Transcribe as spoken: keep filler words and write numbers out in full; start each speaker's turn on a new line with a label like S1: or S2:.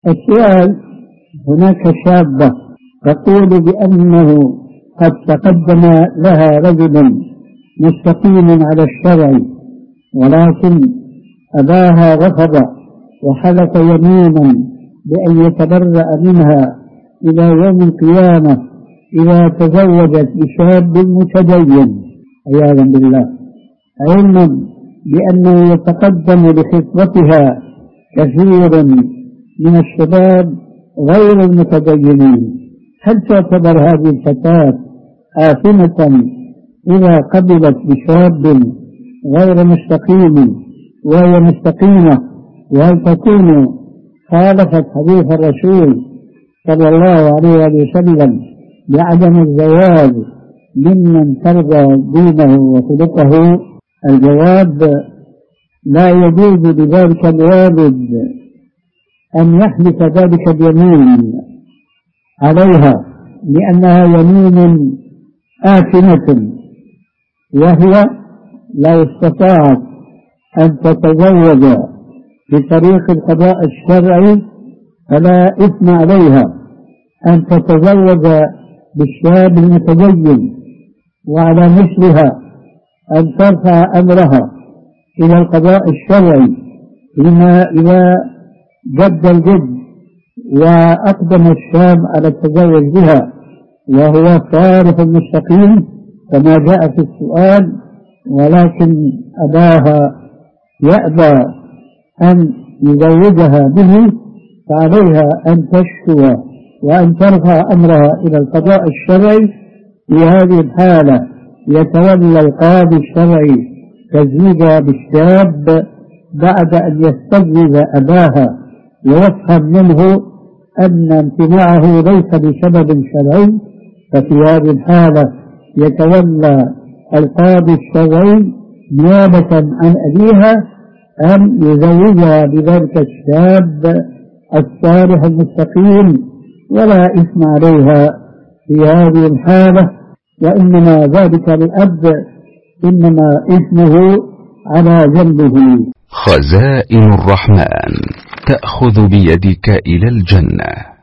S1: السؤال: هناك شابة تقول بأنه قد تقدم لها رجل مستقيم على الشرع، ولكن أباها رفض وحلف يمينا بأن يتبرأ منها إلى يوم القيامة إذا تزوجت بشاب متدين عياذا بالله، علما بأنه يتقدم لخطبتها كثير من الشباب غير المتدينين. هل تعتبر هذه الفتاة آثمة إذا قبلت بشاب غير مستقيم وهي مستقيمة؟ وهل تكون خالفت حديث الرسول صلى الله عليه وسلم بعدم الزواج ممن ترضى دينه وخلقه؟ الجواب: لا يجوز لذلك الوالد أن يحلف ذلك اليمين عليها، لأنها يمين آثمة، وهي لو استطاعت أن تتزوج بطريق القضاء الشرعي فلا إثم عليها أن تتزوج بالشاب المتدين، وعلى مثلها أن ترفع أمرها إلى القضاء الشرعي لما إذا جد الجد وأقدم الشاب على التزوج بها وهو صالح مستقيم كما جاء في السؤال، ولكن أباها يأبى أن يزوجها به، فعليها أن تشكو وأن ترفع أمرها إلى القضاء الشرعي. في هذه الحالة يتولى القاضي الشرعي تزويجها بالشاب بعد أن يستجوز أباها ويفهم منه أن امتناعه ليس بسبب شرعي، ففي هذه الحالة يتولى القاضي الشرعي نيابة عن أبيها أن يزوجها بذلك الشاب الصالح المستقيم، ولا إثم عليها في هذه الحالة، وإنما ذلك للأب إنما إثمه على جنبه.
S2: خزائن الرحمن تأخذ بيدك إلى الجنة.